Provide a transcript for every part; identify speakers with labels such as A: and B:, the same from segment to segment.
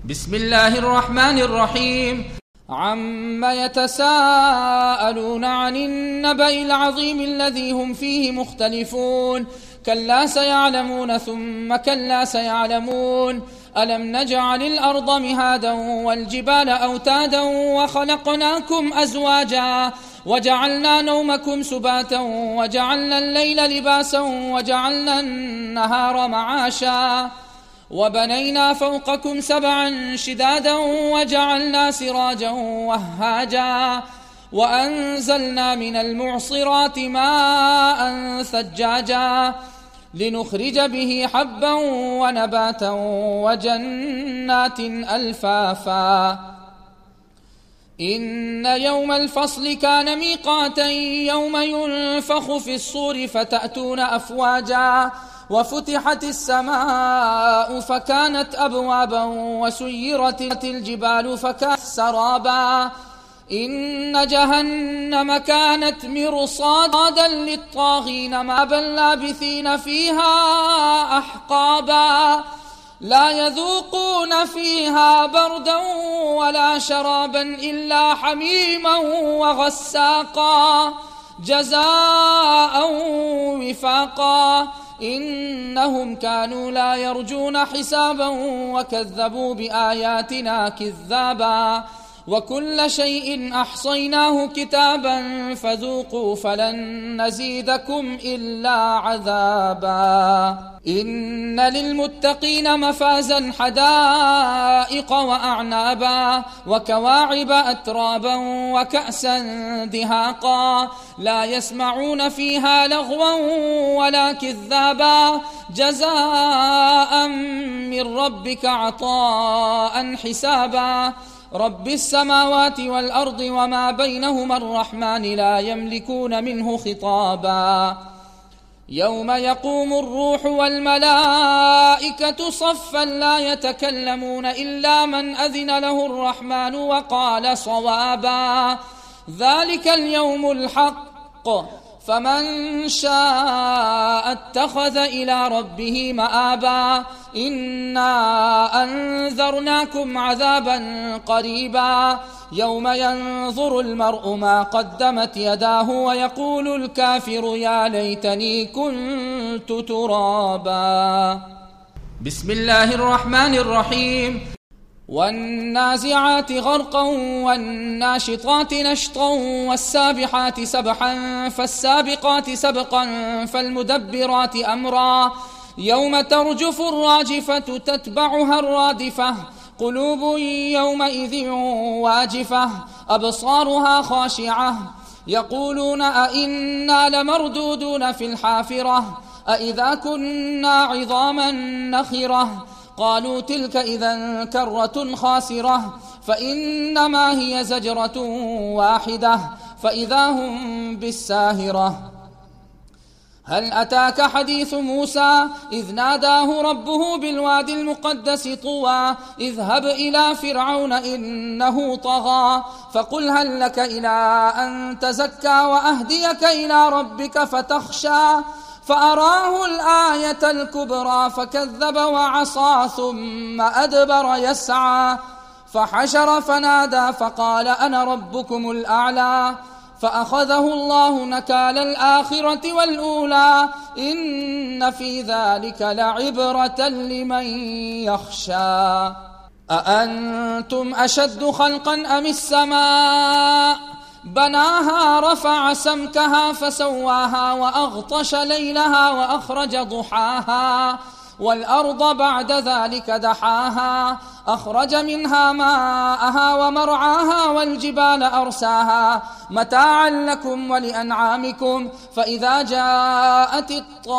A: بسم الله الرحمن الرحيم. عم يتساءلون عن النبأ العظيم الذي هم فيه مختلفون كلا سيعلمون ثم كلا سيعلمون ألم نجعل الأرض مهادا والجبال أوتادا وخلقناكم أزواجا وجعلنا نومكم سباتا وجعلنا الليل لباسا وجعلنا النهار معاشا وبنينا فوقكم سبعا شدادا وجعلنا سراجا وهاجا وأنزلنا من المعصرات ماء ثجاجا لنخرج به حبا ونباتا وجنات ألفافا إن يوم الفصل كان ميقاتا يوم ينفخ في الصور فتأتون أفواجا وفتحت السماء فكانت أبوابا وسيرت الجبال فكانت سرابا إن جهنم كانت مرصادا للطاغين مآبا لابثين فيها أحقابا لا يذوقون فيها بردا ولا شرابا إلا حميما وغساقا جزاء وفاقا إنهم كانوا لا يرجون حسابا وكذبوا بآياتنا كذابا وكل شيء أحصيناه كتابا فذوقوا فلن نزيدكم إلا عذابا إن للمتقين مفازا حدائق وأعنابا وكواعب أترابا وكأسا دهاقا لا يسمعون فيها لغوا ولا كذابا جزاء من ربك عطاء حسابا رب السماوات والأرض وما بينهما الرحمن لا يملكون منه خطابا يوم يقوم الروح والملائكة صفا لا يتكلمون إلا من أذن له الرحمن وقال صوابا ذلك اليوم الحق فمن شاء اتخذ إلى ربه مآبا إنا أنذرناكم عذابا قريبا يوم ينظر المرء ما قدمت يداه ويقول الكافر يا ليتني كنت ترابا. بسم الله الرحمن الرحيم. والنازعات غرقا والناشطات نشطا والسابحات سبحا فالسابقات سبقا فالمدبرات أمرا يوم ترجف الراجفة تتبعها الرادفة قلوب يومئذ واجفة أبصارها خاشعة يقولون أئنا لمردودون في الحافرة أئذا كنا عظاما نخرة قالوا تلك إذا كرة خاسرة فإنما هي زجرة واحدة فإذا هم بالساهرة هل أتاك حديث موسى إذ ناداه ربه بالوادي المقدس طوى اذهب إلى فرعون إنه طغى فقل هل لك إلى أن تزكى وأهديك إلى ربك فتخشى فأراه الآية الكبرى فكذب وعصى ثم أدبر يسعى فحشر فنادى فقال أنا ربكم الأعلى فأخذه الله نكال الآخرة والأولى إن في ذلك لعبرة لمن يخشى أأنتم أشد خلقا أم السماء بناها رفع سمكها فسواها وأغطش ليلها وأخرج ضحاها والأرض بعد ذلك دحاها أخرج منها ماءها ومرعاها والجبال أرساها متاعا لكم ولأنعامكم فإذا جاءت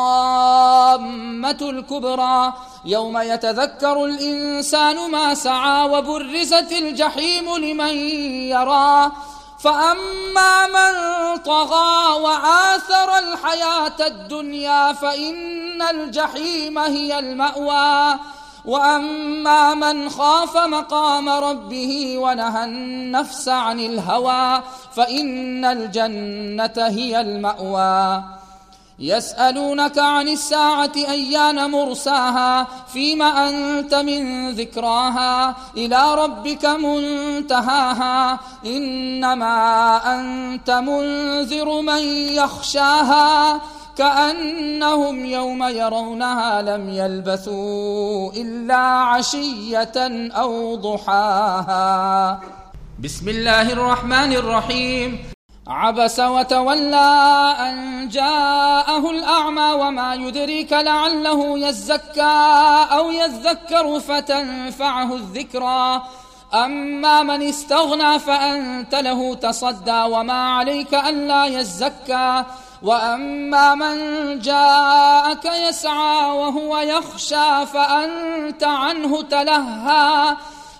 A: الطامة الكبرى يوم يتذكر الإنسان ما سعى وبرزت الجحيم لمن يرى فأما من طغى وآثر الحياة الدنيا فإن الجحيم هي المأوى وأما من خاف مقام ربه ونهى النفس عن الهوى فإن الجنة هي المأوى يسألونك عن الساعة أيان مرساها فيم أنت من ذكراها إلى ربك منتهاها إنما أنت منذر من يخشاها كأنهم يوم يرونها لم يلبثوا إلا عشية أو ضحاها. بسم الله الرحمن الرحيم. عبس وتولى أن جاءه الأعمى وما يدريك لعله يزكى أو يذكر فتنفعه الذكرى أما من استغنى فأنت له تصدى وما عليك ألا يزكى وأما من جاءك يسعى وهو يخشى فأنت عنه تلهى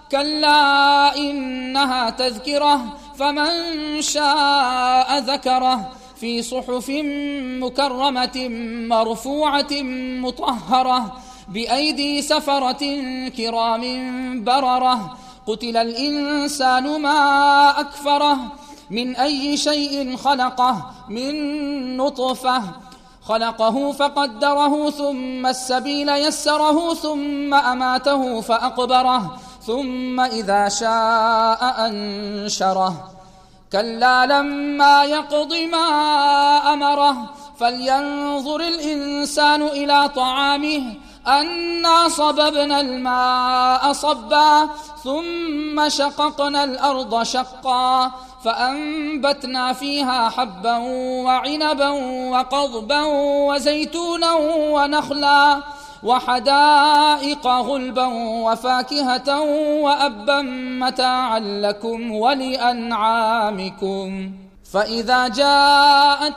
A: كلا إنها تذكرة فمن شاء ذكره في صحف مكرمة مرفوعة مطهرة بأيدي سفرة كرام بررة قتل الإنسان ما أكفره من أي شيء خلقه من نطفة خلقه فقدره ثم السبيل يسره ثم أماته فأقبره ثم إذا شاء أنشره كلا لما يقض ما أمره فلينظر الإنسان إلى طعامه أنا صببنا الماء صبا ثم شققنا الأرض شقا فأنبتنا فيها حبا وعنبا وقضبا وزيتونا ونخلا وحدائق غلبا وفاكهة وأبا متاعا لكم ولأنعامكم فإذا جاءت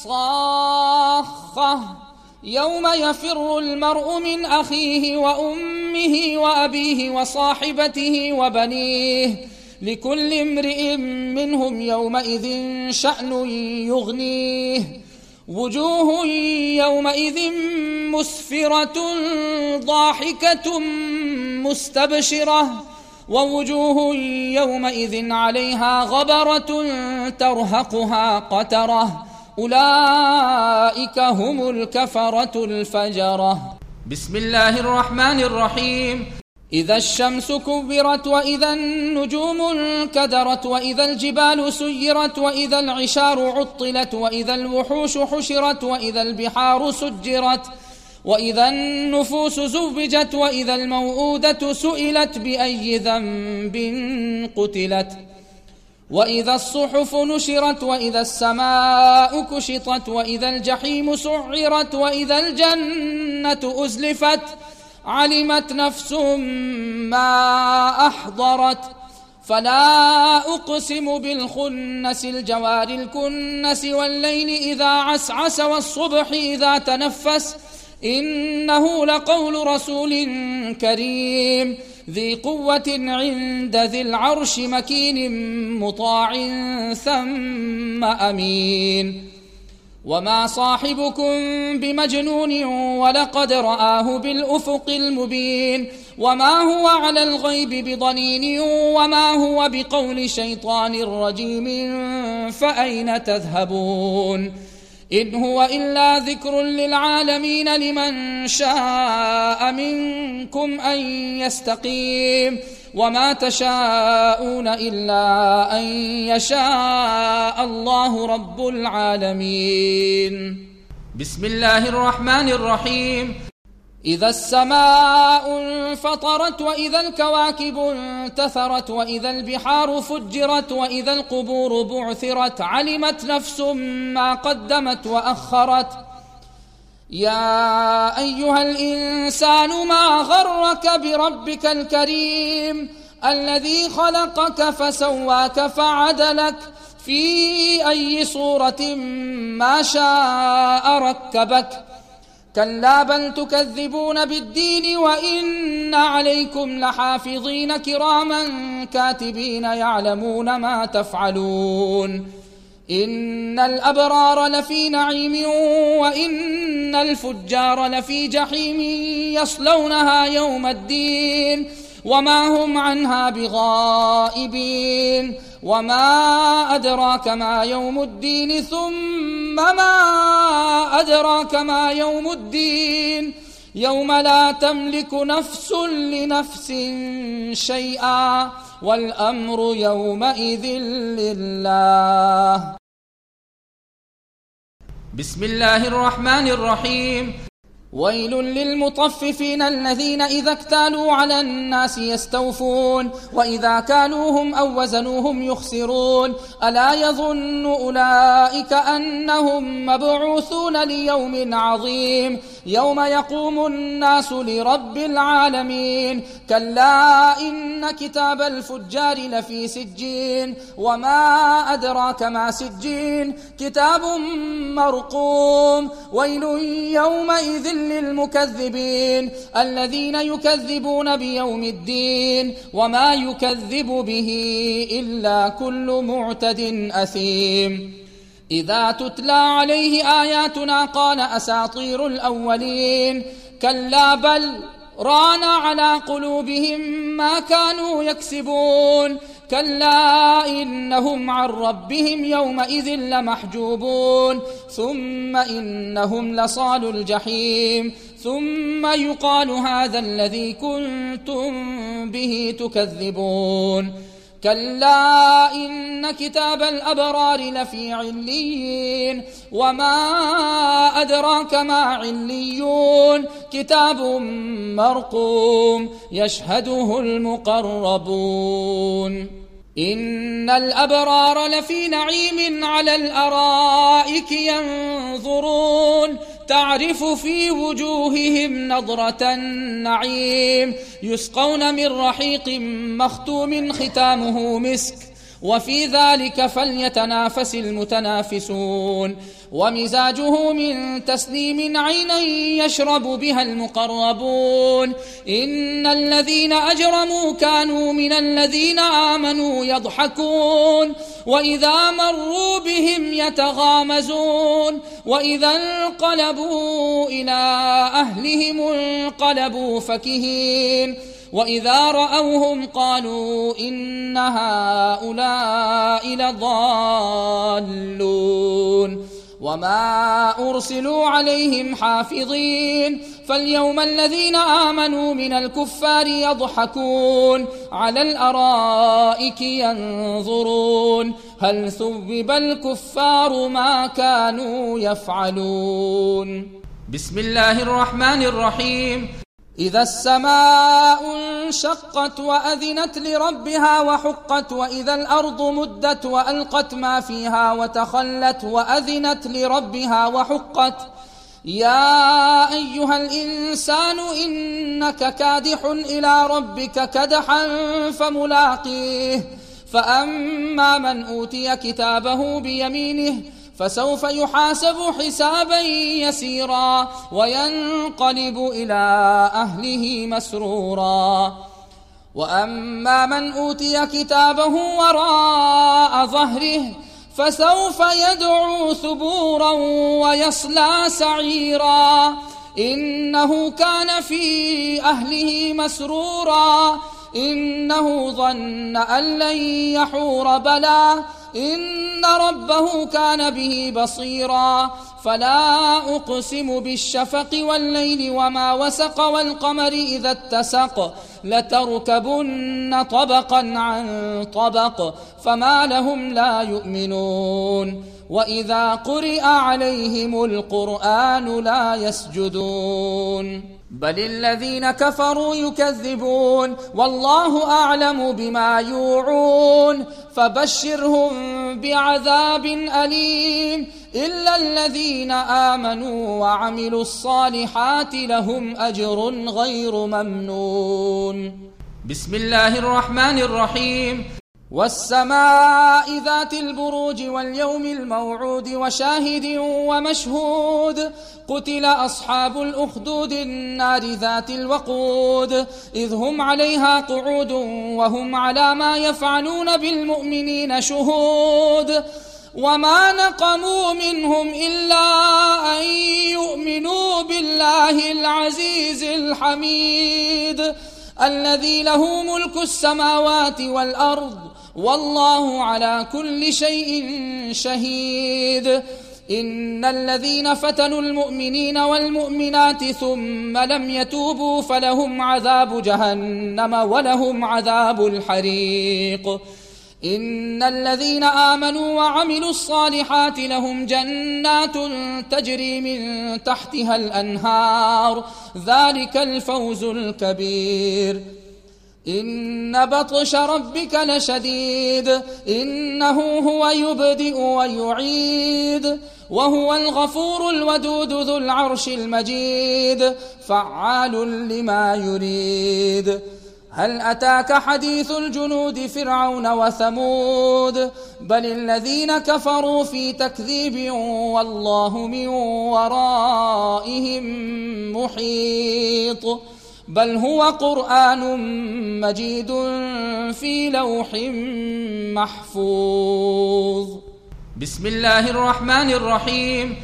A: الصاخة يوم يفر المرء من أخيه وأمه وأبيه وصاحبته وبنيه لكل امرئ منهم يومئذ شأن يغنيه وجوه يومئذ مسفرة ضاحكة مستبشرة ووجوه يومئذ عليها غبرة ترهقها قترة أولئك هم الكفرة الفجرة. بسم الله الرحمن الرحيم. إذا الشمس كبرت وإذا النجوم انكدرت وإذا الجبال سيرت وإذا العشار عطلت وإذا الوحوش حشرت وإذا البحار سجرت وإذا النفوس زوجت وإذا الموءودة سئلت بأي ذنب قتلت وإذا الصحف نشرت وإذا السماء كشطت وإذا الجحيم سعرت وإذا الجنة أزلفت علمت نفس ما أحضرت فلا أقسم بالخنس الجوار الكنس والليل إذا عسعس والصبح إذا تنفس إنه لقول رسول كريم ذي قوة عند ذي العرش مكين مطاع ثم أمين وما صاحبكم بمجنون ولقد رآه بالأفق المبين وما هو على الغيب بضنين وما هو بقول شيطان رجيم فأين تذهبون إن هو إلا ذكر للعالمين لمن شاء منكم أن يستقيم وما تشاءون إلا أن يشاء الله رب العالمين. بسم الله الرحمن الرحيم. إذا السماء انفطرت وإذا الكواكب انتثرت وإذا البحار فجرت وإذا القبور بعثرت علمت نفس ما قدمت وأخرت يا أيها الإنسان ما غرك بربك الكريم الذي خلقك فسواك فعدلك في أي صورة ما شاء ركبك كلا بل تكذبون بالدين وإن عليكم لحافظين كراما كاتبين يعلمون ما تفعلون إن الأبرار لفي نعيم وإن الفجار لفي جحيم يصلونها يوم الدين وما هم عنها بغائبين وما أدراك ما يوم الدين ثم ثم ما أدراك ما يوم الدين يوم لا تملك نفس لنفس شيئا والأمر يومئذ لله. بسم الله الرحمن الرحيم. ويل للمطففين الذين إذا اكتالوا على الناس يستوفون وإذا كالوهم أو وزنوهم يخسرون ألا يظن أولئك أنهم مبعوثون ليوم عظيم يوم يقوم الناس لرب العالمين كلا إن كتاب الفجار لفي سجين وما أدراك ما سجين كتاب مرقوم ويل يومئذ للمكذبين الذين يكذبون بيوم الدين وما يكذب به إلا كل معتد أثيم إذا تتلى عليه آياتنا قال أساطير الأولين كلا بل ران على قلوبهم ما كانوا يكسبون كلا إنهم عن ربهم يومئذ لمحجوبون ثم إنهم لصالو الجحيم ثم يقال هذا الذي كنتم به تكذبون كلا إن كتاب الأبرار لفي عليين وما أدراك ما عليون كتاب مرقوم يشهده المقربون إن الأبرار لفي نعيم على الأرائك ينظرون تعرف في وجوههم نضرة النعيم يسقون من رحيق مختوم ختامه مسك وفي ذلك فليتنافس المتنافسون ومزاجه من تسنيم عينا يشرب بها المقربون إن الذين أجرموا كانوا من الذين آمنوا يضحكون وإذا مروا بهم يتغامزون وإذا انقلبوا إلى أهلهم انقلبوا فكهين وإذا رأوهم قالوا إن هؤلاء لضالون وما أرسلوا عليهم حافظين فاليوم الذين آمنوا من الكفار يضحكون على الأرائك ينظرون هل ثوب الكفار ما كانوا يفعلون. بسم الله الرحمن الرحيم. إذا السماء انشقت وأذنت لربها وحقت وإذا الأرض مدت وألقت ما فيها وتخلت وأذنت لربها وحقت يا أيها الإنسان إنك كادح إلى ربك كدحا فملاقيه فأما من أوتي كتابه بيمينه فسوف يحاسب حسابا يسيرا وينقلب إلى أهله مسرورا وأما من أوتي كتابه وراء ظهره فسوف يدعو ثبورا ويصلى سعيرا إنه كان في أهله مسرورا إنه ظن أن لن يحور بلى إن ربه كان به بصيرا فلا أقسم بالشفق والليل وما وسق والقمر إذا اتسق لتركبن طبقا عن طبق فما لهم لا يؤمنون وإذا قرئ عليهم القرآن لا يسجدون بل الذين كفروا يكذبون والله أعلم بما يوعون فبشرهم بعذاب أليم إلا الذين آمنوا وعملوا الصالحات لهم أجر غير ممنون. بسم الله الرحمن الرحيم. والسماء ذات البروج واليوم الموعود وشاهد ومشهود قتل أصحاب الأخدود النار ذات الوقود إذ هم عليها قعود وهم على ما يفعلون بالمؤمنين شهود وما نقموا منهم إلا أن يؤمنوا بالله العزيز الحميد الذي له ملك السماوات والأرض والله على كل شيء شهيد إن الذين فتنوا المؤمنين والمؤمنات ثم لم يتوبوا فلهم عذاب جهنم ولهم عذاب الحريق. إن الذين آمنوا وعملوا الصالحات لهم جنات تجري من تحتها الأنهار ذلك الفوز الكبير. إن بطش ربك لشديد إنه هو يبدئ ويعيد وهو الغفور الودود ذو العرش المجيد فعال لما يريد. هل أتاك حديث الجنود فرعون وثمود بل الذين كفروا في تكذيب والله من ورائهم محيط. بل هو قرآن مجيد في لوح محفوظ. بسم الله الرحمن الرحيم.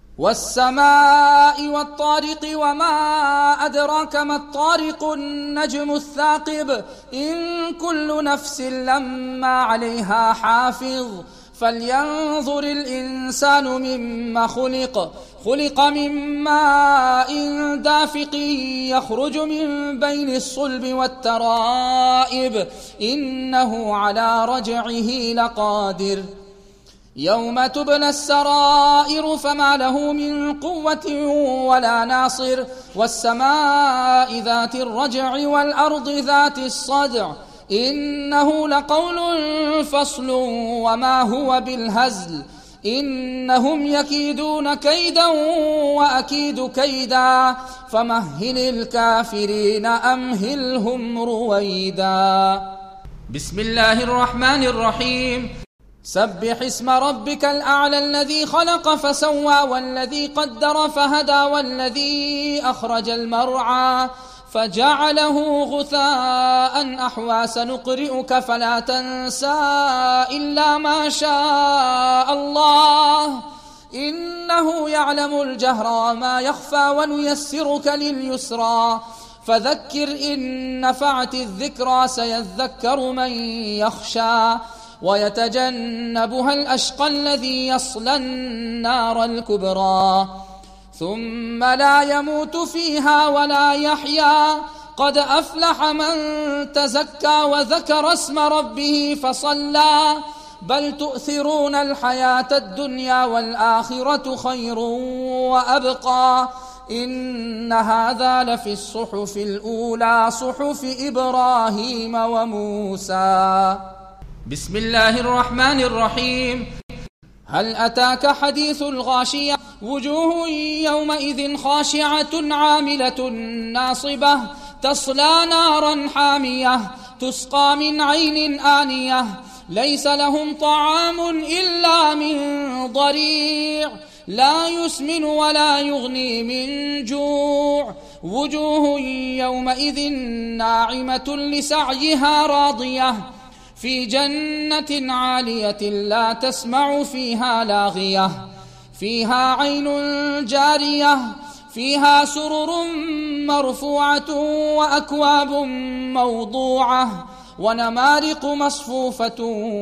A: والسماء والطارق وما أدراك ما الطارق النجم الثاقب إن كل نفس لما عليها حافظ. فلينظر الإنسان مما خلق من ماء دافق يخرج من بين الصلب والترائب إنه على رجعه لقادر. يوم تبلى السرائر فما له من قوة ولا ناصر. والسماء ذات الرجع والأرض ذات الصدع إنه لقول فصل وما هو بالهزل. إنهم يكيدون كيدا وأكيد كيدا فمهل الكافرين أمهلهم رويدا. بسم الله الرحمن الرحيم. سبح اسم ربك الأعلى الذي خلق فسوى والذي قدر فهدى والذي أخرج المرعى فجعله غثاء أحوى. سنقرئك فلا تنسى إلا ما شاء الله إنه يعلم الجهر وما يخفى ونيسرك لليسرى فذكر إن نفعت الذكرى. سيذكر من يخشى ويتجنبها الأشقى الذي يصلى النار الكبرى ثم لا يموت فيها ولا يحيا. قد أفلح من تزكى وذكر اسم ربه فصلى. بل تؤثرون الحياة الدنيا والآخرة خير وأبقى. إن هذا لفي الصحف الأولى صحف إبراهيم وموسى. بسم الله الرحمن الرحيم. هل أتاك حديث الغاشية وجوه يومئذ خاشعة عاملة ناصبة تصلى نارا حامية تسقى من عين آنية ليس لهم طعام إلا من ضريع لا يسمن ولا يغني من جوع. وجوه يومئذ ناعمة لسعيها راضية في جنة عالية لا تسمع فيها لاغية فيها عين جارية فيها سرر مرفوعة وأكواب موضوعة ونمارق مصفوفة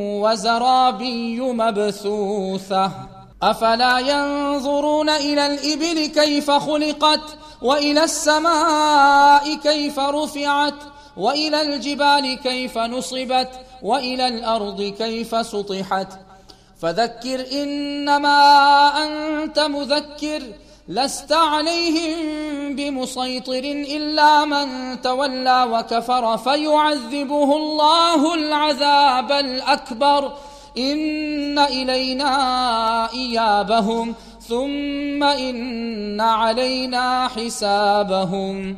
A: وزرابي مبثوثة. أفلا ينظرون إلى الإبل كيف خلقت وإلى السماء كيف رفعت وإلى الجبال كيف نصبت وإلى الأرض كيف سطحت. فذكر إنما أنت مذكر لست عليهم بمسيطر إلا من تولى وكفر فيعذبه الله العذاب الأكبر. إن إلينا إيابهم ثم إن علينا حسابهم.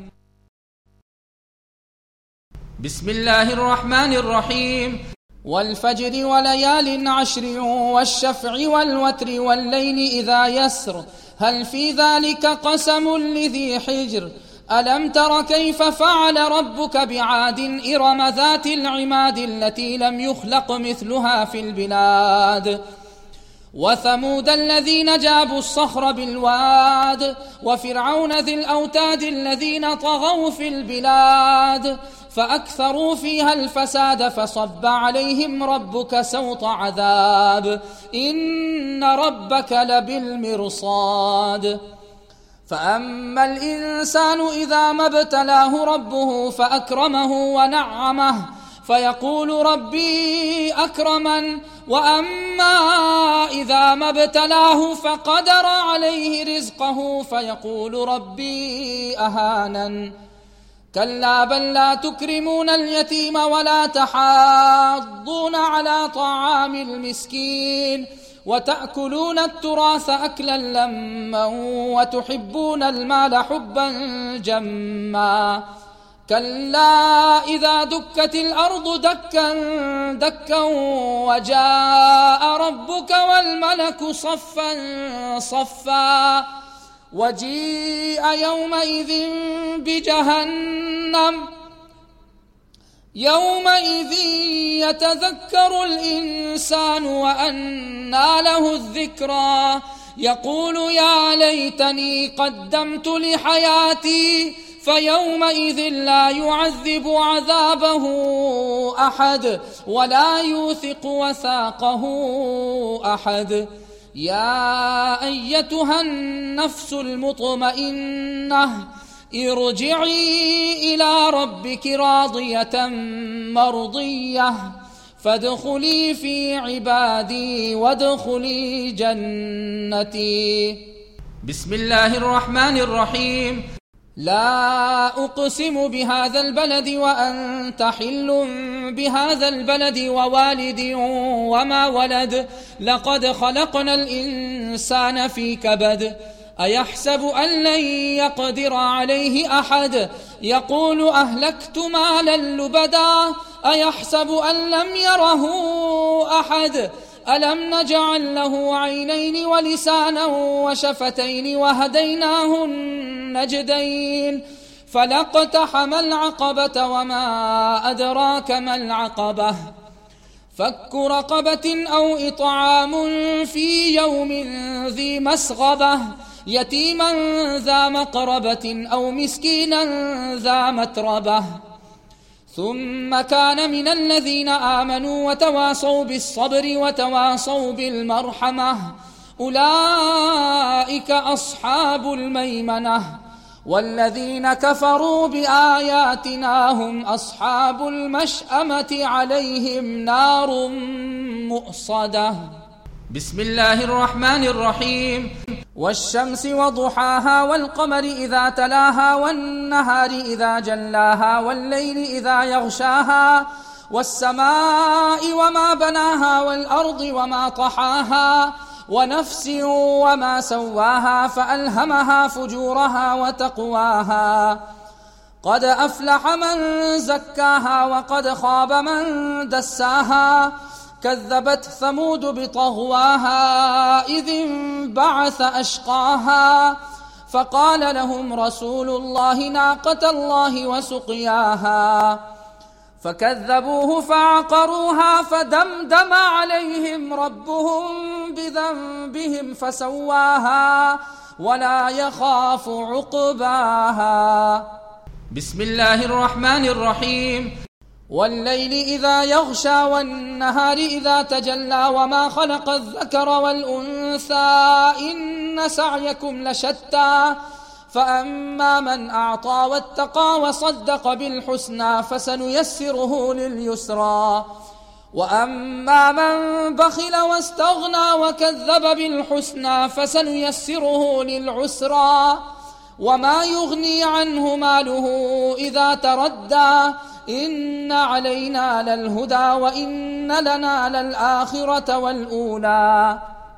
A: بسم الله الرحمن الرحيم. والفجر وليال عشر والشفع والوتر والليل إذا يسر هل في ذلك قسم لذي حجر. ألم تر كيف فعل ربك بعاد إرم ذات العماد التي لم يخلق مثلها في البلاد. وثمود الذين جابوا الصخر بالواد وفرعون ذي الأوتاد الذين طغوا في البلاد فأكثروا فيها الفساد فصب عليهم ربك سوط عذاب إن ربك لبالمرصاد فأما الإنسان إذا ما ابتلاه ربه فأكرمه ونعمه فيقول ربي أكرمن وأما إذا ما ابتلاه فقدر عليه رزقه فيقول ربي أهانن كلا بل لا تكرمون اليتيم ولا تحاضون على طعام المسكين وتأكلون التراث أكلا لما وتحبون المال حبا جما كلا إذا دكت الأرض دكا دكا وجاء ربك والملك صفا صفا وجيء يومئذ بجهنم يومئذ يتذكر الإنسان وأنى له الذكرى يقول يا ليتني قدمت لحياتي فيومئذ لا يعذب عذابه أحد ولا يوثق وثاقه أحد يا أيتها النفس المطمئنة ارجعي إلى ربك راضية مرضية فادخلي في عبادي وادخلي جنتي بسم الله الرحمن الرحيم لا أقسم بهذا البلد وأنت حل بهذا البلد ووالد وما ولد لقد خلقنا الإنسان في كبد أيحسب أن لن يقدر عليه أحد يقول أهلكت مالا لبدا أيحسب أن لم يره أحد ألم نجعل له عينين ولسانا وشفتين وهديناه النجدين فلاقتحم العقبة وما أدراك ما العقبة فك رقبة أو إطعام في يوم ذي مسغبة يتيما ذا مقربة أو مسكينا ذا متربة ثم كان من الذين آمنوا وتواصوا بالصبر وتواصوا بالمرحمة أولئك أصحاب الميمنة والذين كفروا بآياتنا هم أصحاب المشأمة عليهم نار مؤصدة بسم الله الرحمن الرحيم والشمس وضحاها والقمر إذا تلاها والنهار إذا جلاها والليل إذا يغشاها والسماء وما بناها والأرض وما طحاها ونفس وما سواها فألهمها فجورها وتقواها قد أفلح من زكاها وقد خاب من دساها كذبت ثمود بطغواها إذ انبعث أشقاها فقال لهم رسول الله ناقة الله وسقياها فكذبوه فعقروها فدمدم عليهم ربهم بذنبهم فسواها ولا يخاف عقباها بسم الله الرحمن الرحيم والليل إذا يغشى والنهار إذا تجلى وما خلق الذكر والأنثى إن سعيكم لشتى فأما من أعطى واتقى وصدق بالحسنى فسنيسره لليسرى وأما من بخل واستغنى وكذب بالحسنى فسنيسره للعسرى وما يغني عنه ماله إذا تردى إن علينا للهدى وإن لنا للآخرة والأولى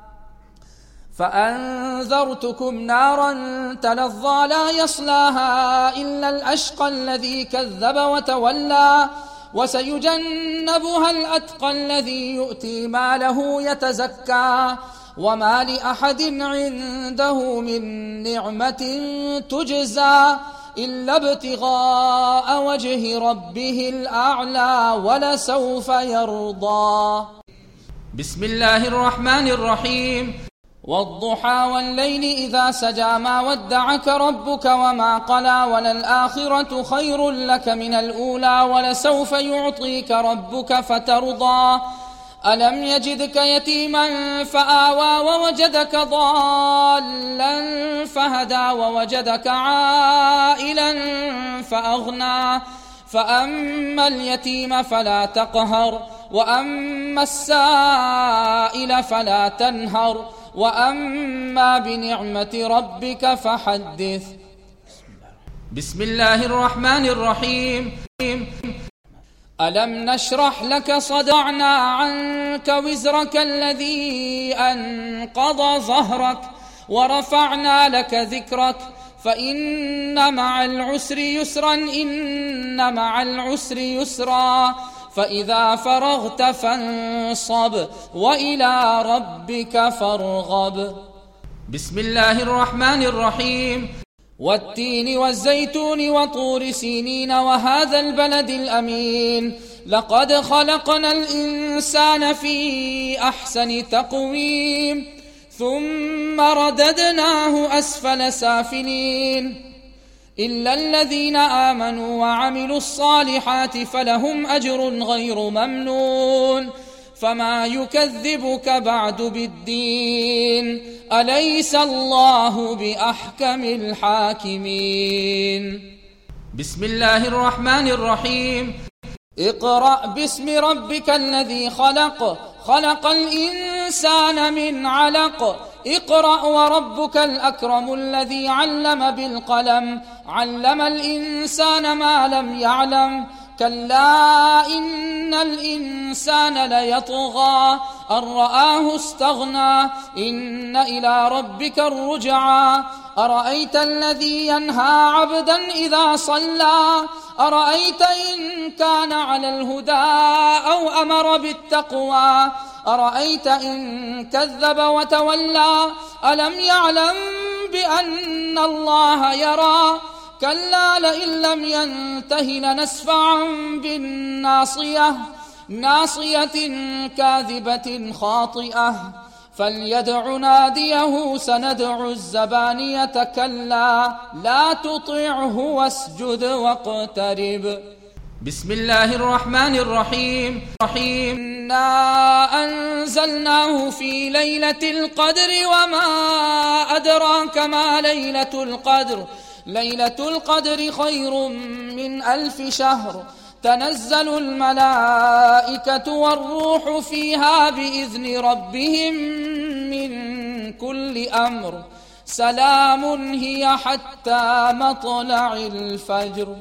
A: فأنذرتكم نارا تلظى لا يصلاها إلا الأشقى الذي كذب وتولى وسيجنبها الأتقى الذي يؤتي ماله يتزكى وما لأحد عنده من نعمة تجزى إلا ابتغاء وجه ربه الأعلى ولسوف يرضى بسم الله الرحمن الرحيم والضحى والليل إذا سجى ما ودعك ربك وما قلى وللآخرة خير لك من الأولى ولسوف يعطيك ربك فترضى ألم يجدك يتيما فآوى ووجدك ضالا فهدى ووجدك عائلا فأغنى فأما اليتيم فلا تقهر وأما السائل فلا تنهر وأما بنعمة ربك فحدث. بسم الله الرحمن الرحيم. ألم نشرح لك صدعنا عنك وزرك الذي أنقض ظهرك ورفعنا لك ذكرك فإن مع العسر يسرا إن مع العسر يسرا فإذا فرغت فانصب وإلى ربك فارغب. بسم الله الرحمن الرحيم. والتين والزيتون وطور سينين وهذا البلد الأمين لقد خلقنا الإنسان في أحسن تقويم ثم رددناه أسفل سافلين إلا الذين آمنوا وعملوا الصالحات فلهم أجر غير ممنون فما يكذبك بعد بالدين أليس الله بأحكم الحاكمين. بسم الله الرحمن الرحيم. اقرأ باسم ربك الذي خلق خلق الإنسان من علق اقرأ وربك الأكرم الذي علم بالقلم علم الإنسان ما لم يعلم كلا إن الإنسان ليطغى أن رآه استغنى إن إلى ربك الرجعى أرأيت الذي ينهى عبدا إذا صلى أرأيت إن كان على الهدى أو أمر بالتقوى أرأيت إن كذب وتولى ألم يعلم بأن الله يرى كلا لئن لم ينته لنسفعا بالناصية ناصية كاذبة خاطئة فليدع ناديه سندع الزبانية كلا لا تطعه واسجد واقترب. بسم الله الرحمن الرحيم. إنا أنزلناه في ليلة القدر وما أدراك ما ليلة القدر ليلة القدر خير من 1000 شهر تنزل الملائكة والروح فيها بإذن ربهم من كل أمر سلام هي حتى مطلع الفجر.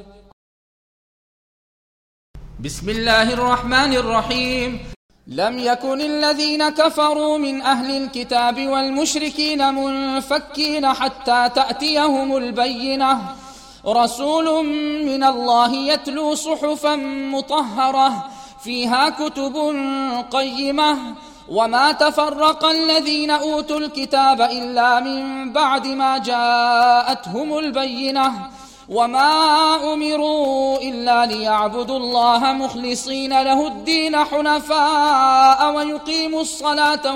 A: بسم الله الرحمن الرحيم. لم يكن الذين كفروا من أهل الكتاب والمشركين منفكين حتى تأتيهم البينة رسول من الله يتلو صحفا مطهرة فيها كتب قيمة وما تفرق الذين أوتوا الكتاب إلا من بعد ما جاءتهم البينة وما أمروا إلا ليعبدوا الله مخلصين له الدين حنفاء ويقيموا الصلاة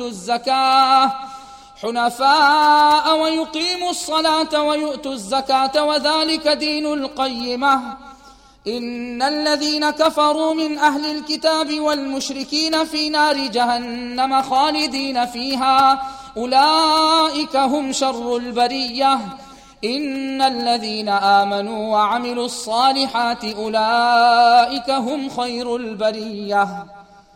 A: ويؤتوا الزكاة وذلك دين القيمة إن الذين كفروا من أهل الكتاب والمشركين في نار جهنم خالدين فيها أولئك هم شر البرية إن الذين آمنوا وعملوا الصالحات أولئك هم خير البرية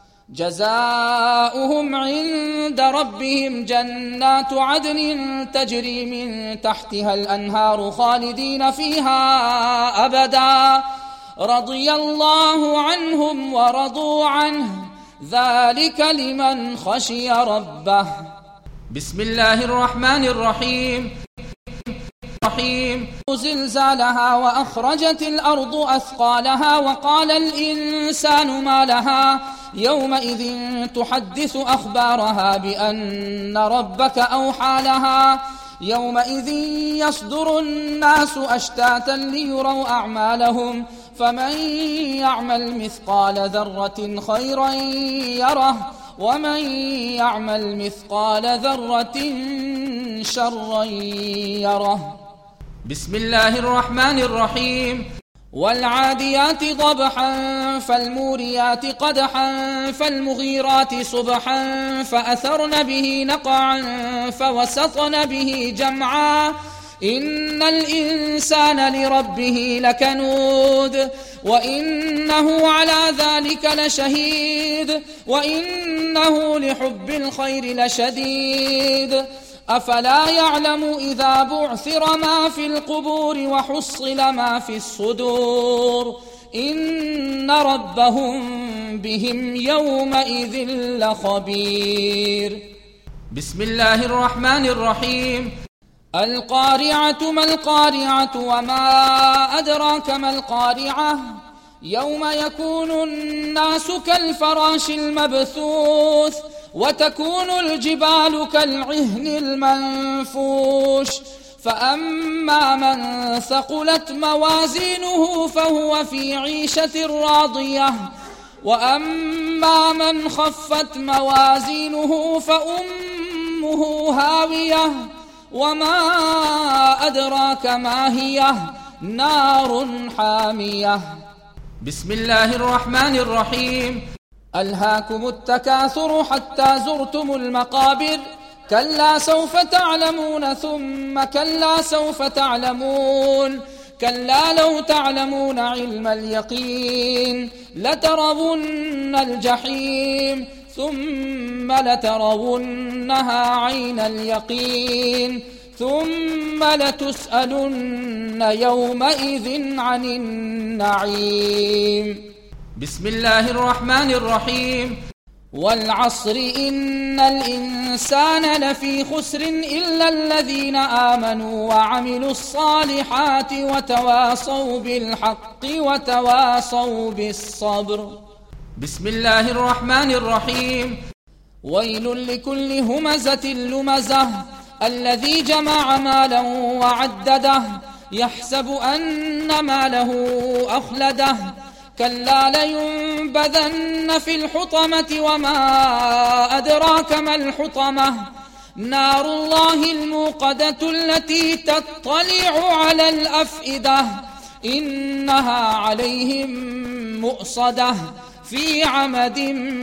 A: جزاؤهم عند ربهم جنات عدن تجري من تحتها الأنهار خالدين فيها أبدا رضي الله عنهم ورضوا عنه ذلك لمن خشي ربه. بسم الله الرحمن الرحيم. زلزالها وأخرجت الأرض أثقالها وقال الإنسان ما لها يومئذ تحدث أخبارها بأن ربك أوحى لها يومئذ يصدر الناس أشتاتا ليروا أعمالهم فمن يعمل مثقال ذرة خيرا يره ومن يعمل مثقال ذرة شرا يره. بسم الله الرحمن الرحيم. والعاديات ضبحا فالموريات قدحا فالمغيرات صبحا فأثرن به نقعا فوسطن به جمعا إن الإنسان لربه لكنود وإنه على ذلك لشهيد وإنه لحب الخير لشديد أفلا يعلم إذا بعثر ما في القبور وحصل ما في الصدور إن ربهم بهم يومئذ لخبير. بسم الله الرحمن الرحيم. القارعة ما القارعة وما أدراك ما القارعة يوم يكون الناس كالفراش المبثوث وتكون الجبال كالعهن المنفوش فأما من ثقلت موازينه فهو في عيشة راضية وأما من خفت موازينه فأمه هاوية وما أدراك ما هي نار حامية. بسم الله الرحمن الرحيم. ألهاكم التكاثر حتى زرتم المقابر كلا سوف تعلمون ثم كلا سوف تعلمون كلا لو تعلمون علم اليقين لترون الجحيم ثم لترونها عين اليقين ثم لتسألن يومئذ عن النعيم. بسم الله الرحمن الرحيم. والعصر إن الإنسان لفي خسر إلا الذين آمنوا وعملوا الصالحات وتواصوا بالحق وتواصوا بالصبر. بسم الله الرحمن الرحيم. ويل لكل همزة لمزة الذي جمع مالا وعدده يحسب أن ماله أخلده كلا لينبذن في الحطمة وما أدراك ما الحطمة نار الله الموقدة التي تطلع على الأفئدة إنها عليهم مؤصدة في عمد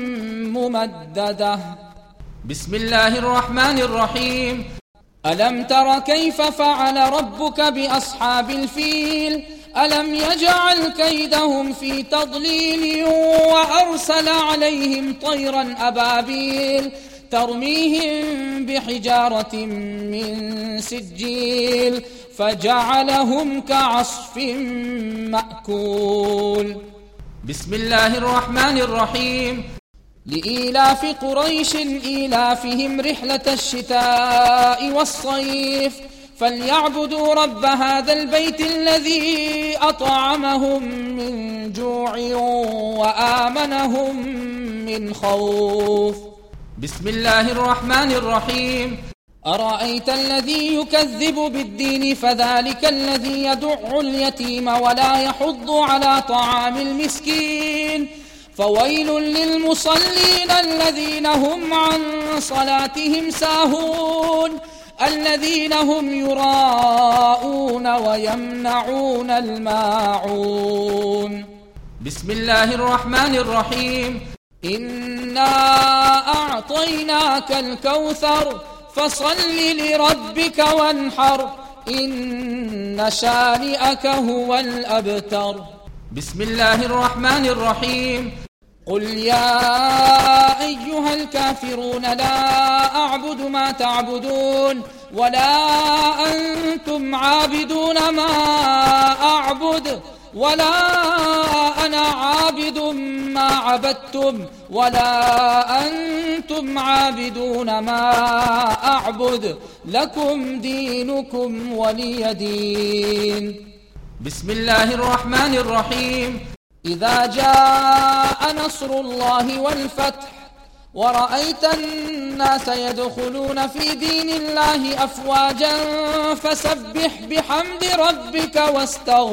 A: ممددة. بسم الله الرحمن الرحيم. ألم تر كيف فعل ربك بأصحاب الفيل ألم يجعل كيدهم في تضليل وأرسل عليهم طيرا أبابيل ترميهم بحجارة من سجيل فجعلهم كعصف مأكول. بسم الله الرحمن الرحيم. لإيلاف قريش إيلافهم رحلة الشتاء والصيف فليعبدوا رب هذا البيت الذي أطعمهم من جوع وآمنهم من خوف. بسم الله الرحمن الرحيم. أرأيت الذي يكذب بالدين فذلك الذي يدع اليتيم ولا يحض على طعام المسكين فويل للمصلين الذين هم عن صلاتهم ساهون الذين هم يراءون ويمنعون الماعون. بسم الله الرحمن الرحيم. إنا أعطيناك الكوثر فصل لربك وانحر إن شانئك هو الأبتر. بسم الله الرحمن الرحيم. قل يا أيها الكافرون لا أعبد ما تعبدون ولا أنتم عابدون ما أعبد ولا أنا عابد ما عبدتم ولا أنتم عابدون ما أعبد لكم دينكم ولي دين. بسم الله الرحمن الرحيم. إذا جاء نصر الله والفتح ورأيت الناس يدخلون في دين الله أفواجا فسبح بحمد ربك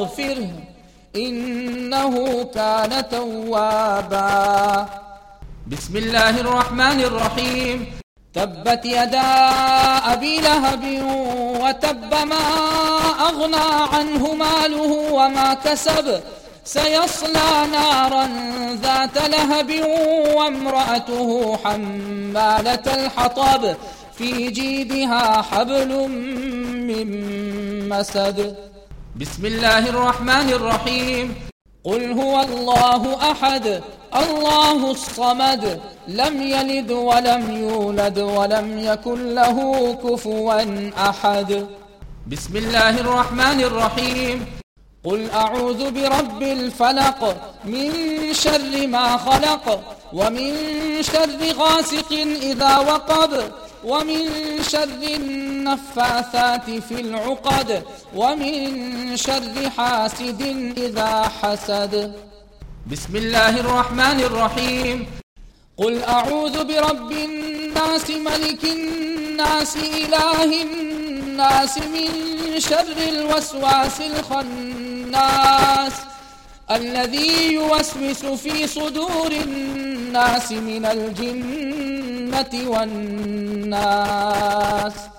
A: واستغفره إنه كان توابا. بسم الله الرحمن الرحيم. تبت يدا أبي لهب وتب، ما أغنى عنه ماله وما كسب، سيصلى نارا ذات لهب وامرأته حمالة الحطب، في جيدها حبل من مسد. بسم الله الرحمن الرحيم. قل هو الله أحد الله الصمد، لم يلد ولم يولد ولم يكن له كفوا أحد. بسم الله الرحمن الرحيم. قل أعوذ برب الفلق، من شر ما خلق، ومن شر غاسق إذا وقب، ومن شر النفاثات في العقد، ومن شر حاسد إذا حسد. بسم الله الرحمن الرحيم. قل أعوذ برب الناس ملك الناس إله الناس، من شر الوسواس الخناس، الذي يوسوس في صدور الناس من الجنة والناس.